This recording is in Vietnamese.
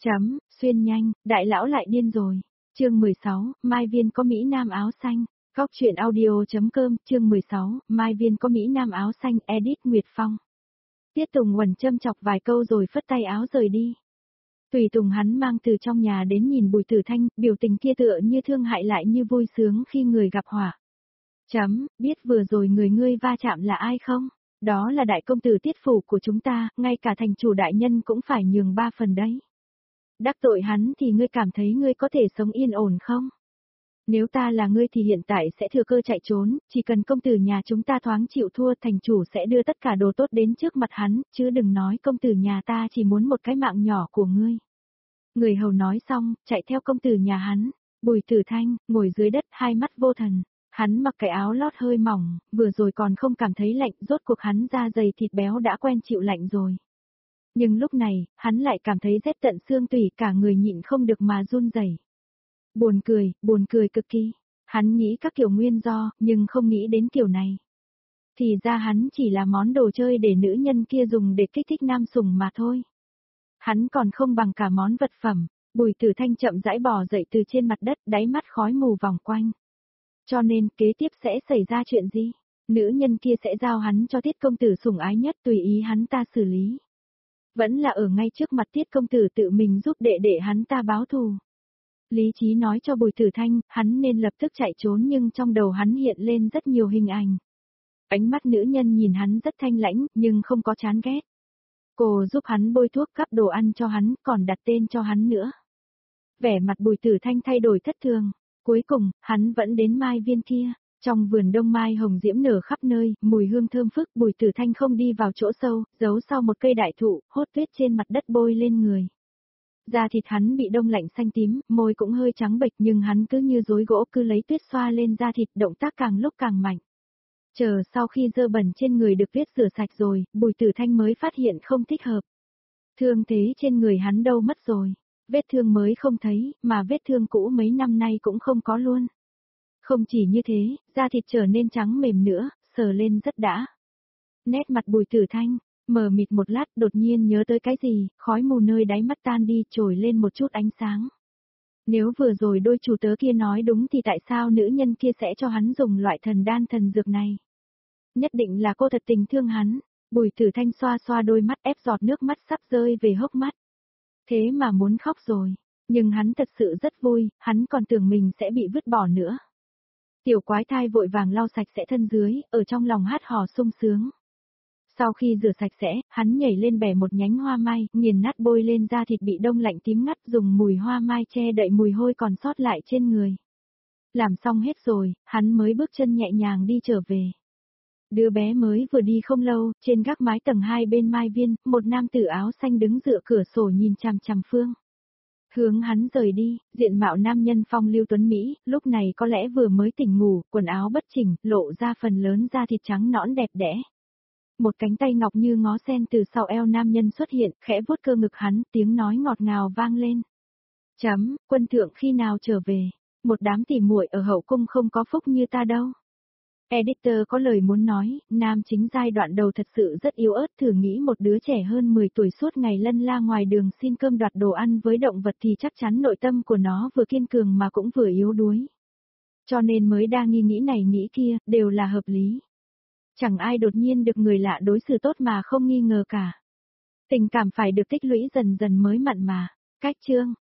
Xuyên nhanh, đại lão lại điên rồi. Chương 16, Mai Viên có Mỹ Nam áo xanh. Góc truyện audio.com, chương 16, Mai Viên có Mỹ Nam áo xanh, edit Nguyệt Phong. Tiết Tùng Uẩn châm chọc vài câu rồi phất tay áo rời đi. Tùy Tùng hắn mang từ trong nhà đến nhìn Bùi Tử Thanh, biểu tình kia tựa như thương hại lại như vui sướng khi người gặp họa. Biết vừa rồi người ngươi va chạm là ai không? Đó là đại công tử Tiết phủ của chúng ta, ngay cả thành chủ đại nhân cũng phải nhường 3 phần đấy. Đắc tội hắn thì ngươi cảm thấy ngươi có thể sống yên ổn không? Nếu ta là ngươi thì hiện tại sẽ thừa cơ chạy trốn, chỉ cần công tử nhà chúng ta thoáng chịu thua, thành chủ sẽ đưa tất cả đồ tốt đến trước mặt hắn, chứ đừng nói công tử nhà ta chỉ muốn một cái mạng nhỏ của ngươi. Người hầu nói xong, chạy theo công tử nhà hắn. Bùi Tử Thanh, ngồi dưới đất, hai mắt vô thần. Hắn mặc cái áo lót hơi mỏng, vừa rồi còn không cảm thấy lạnh, rốt cuộc hắn da dày thịt béo đã quen chịu lạnh rồi. Nhưng lúc này, hắn lại cảm thấy rét tận xương tủy, cả người nhịn không được mà run rẩy. Buồn cười cực kỳ. Hắn nghĩ các kiểu nguyên do, nhưng không nghĩ đến kiểu này. Thì ra hắn chỉ là món đồ chơi để nữ nhân kia dùng để kích thích nam sủng mà thôi. Hắn còn không bằng cả món vật phẩm. Bùi Tử Thanh chậm rãi bò dậy từ trên mặt đất, đáy mắt khói mù vòng quanh. Cho nên, kế tiếp sẽ xảy ra chuyện gì? Nữ nhân kia sẽ giao hắn cho Tiết công tử sủng ái nhất, tùy ý hắn ta xử lý. Vẫn là ở ngay trước mặt Tiết công tử tự mình giúp đệ đệ hắn ta báo thù. Lý trí nói cho Bùi Tử Thanh, hắn nên lập tức chạy trốn, nhưng trong đầu hắn hiện lên rất nhiều hình ảnh. Ánh mắt nữ nhân nhìn hắn rất thanh lãnh, nhưng không có chán ghét. Cô giúp hắn bôi thuốc, cắp đồ ăn cho hắn, còn đặt tên cho hắn nữa. Vẻ mặt Bùi Tử Thanh thay đổi thất thường. Cuối cùng, hắn vẫn đến Mai Viên kia. Trong vườn đông mai hồng diễm nở khắp nơi, mùi hương thơm phức. Bùi Tử Thanh không đi vào chỗ sâu, giấu sau một cây đại thụ, hốt tuyết trên mặt đất bôi lên người. Da thịt hắn bị đông lạnh xanh tím, môi cũng hơi trắng bệch, nhưng hắn cứ như rối gỗ, cứ lấy tuyết xoa lên da thịt, động tác càng lúc càng mạnh. Chờ sau khi dơ bẩn trên người được tuyết rửa sạch rồi, Bùi Tử Thanh mới phát hiện không thích hợp. Thương thế trên người hắn đâu mất rồi? Vết thương mới không thấy, mà vết thương cũ mấy năm nay cũng không có luôn. Không chỉ như thế, da thịt trở nên trắng mềm nữa, sờ lên rất đã. Nét mặt Bùi Tử Thanh mờ mịt một lát, đột nhiên nhớ tới cái gì, khói mù nơi đáy mắt tan đi, trồi lên một chút ánh sáng. Nếu vừa rồi đôi chủ tớ kia nói đúng thì tại sao nữ nhân kia sẽ cho hắn dùng loại thần đan thần dược này? Nhất định là cô thật tình thương hắn. Bùi Tử Thanh xoa xoa đôi mắt, ép giọt nước mắt sắp rơi về hốc mắt. Thế mà muốn khóc rồi, nhưng hắn thật sự rất vui, hắn còn tưởng mình sẽ bị vứt bỏ nữa. Tiểu quái thai vội vàng lau sạch sẽ thân dưới, ở trong lòng hát hò sung sướng. Sau khi rửa sạch sẽ, hắn nhảy lên bẻ một nhánh hoa mai, nghiền nát bôi lên da thịt bị đông lạnh tím ngắt, dùng mùi hoa mai che đậy mùi hôi còn sót lại trên người. Làm xong hết rồi, hắn mới bước chân nhẹ nhàng đi trở về. Đứa bé mới vừa đi không lâu, trên gác mái tầng 2 bên Mai Viên, một nam tử áo xanh đứng dựa cửa sổ nhìn chằm chằm Phương. Hướng hắn rời đi, diện mạo nam nhân phong lưu tuấn Mỹ, lúc này có lẽ vừa mới tỉnh ngủ, quần áo bất chỉnh, lộ ra phần lớn da thịt trắng nõn đẹp đẽ. Một cánh tay ngọc như ngó sen từ sau eo nam nhân xuất hiện, khẽ vuốt cơ ngực hắn, tiếng nói ngọt ngào vang lên. Quân thượng khi nào trở về? Một đám tỉ muội ở hậu cung không có phúc như ta đâu. Editor có lời muốn nói, nam chính giai đoạn đầu thật sự rất yếu ớt, thử nghĩ một đứa trẻ hơn 10 tuổi suốt ngày lân la ngoài đường xin cơm đoạt đồ ăn với động vật thì chắc chắn nội tâm của nó vừa kiên cường mà cũng vừa yếu đuối. Cho nên mới đa nghi nghĩ này nghĩ kia, đều là hợp lý. Chẳng ai đột nhiên được người lạ đối xử tốt mà không nghi ngờ cả. Tình cảm phải được tích lũy dần dần mới mặn mà. Cách chương